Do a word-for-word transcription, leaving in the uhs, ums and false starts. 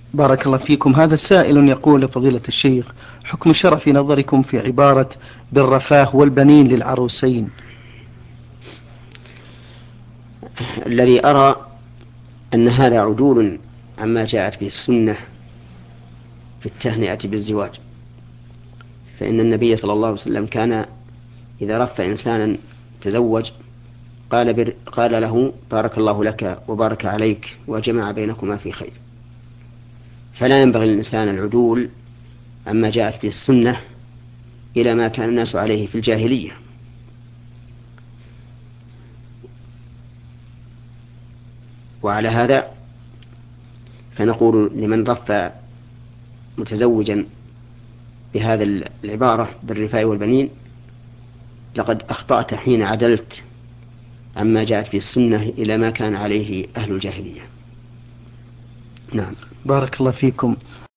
بارك الله فيكم. هذا السائل يقول: فضيلة الشيخ، حكم الشرع في نظركم في عبارة بالرفاه والبنين للعروسين؟ الذي أرى أن هذا عدول عما جاءت به السنة في التهنئة بالزواج، فإن النبي صلى الله عليه وسلم كان إذا رفع إنسانا تزوج قال, بر قال له: بارك الله لك وبارك عليك وجمع بينكما في خير. فلا ينبغي للإنسان العدول عما جاءت به السنة إلى ما كان الناس عليه في الجاهلية. وعلى هذا فنقول لمن رفع متزوجا بهذا العبارة بالرفاء والبنين: لقد أخطأت حين عدلت عما جاءت به السنة إلى ما كان عليه أهل الجاهلية. نعم. بارك الله فيكم.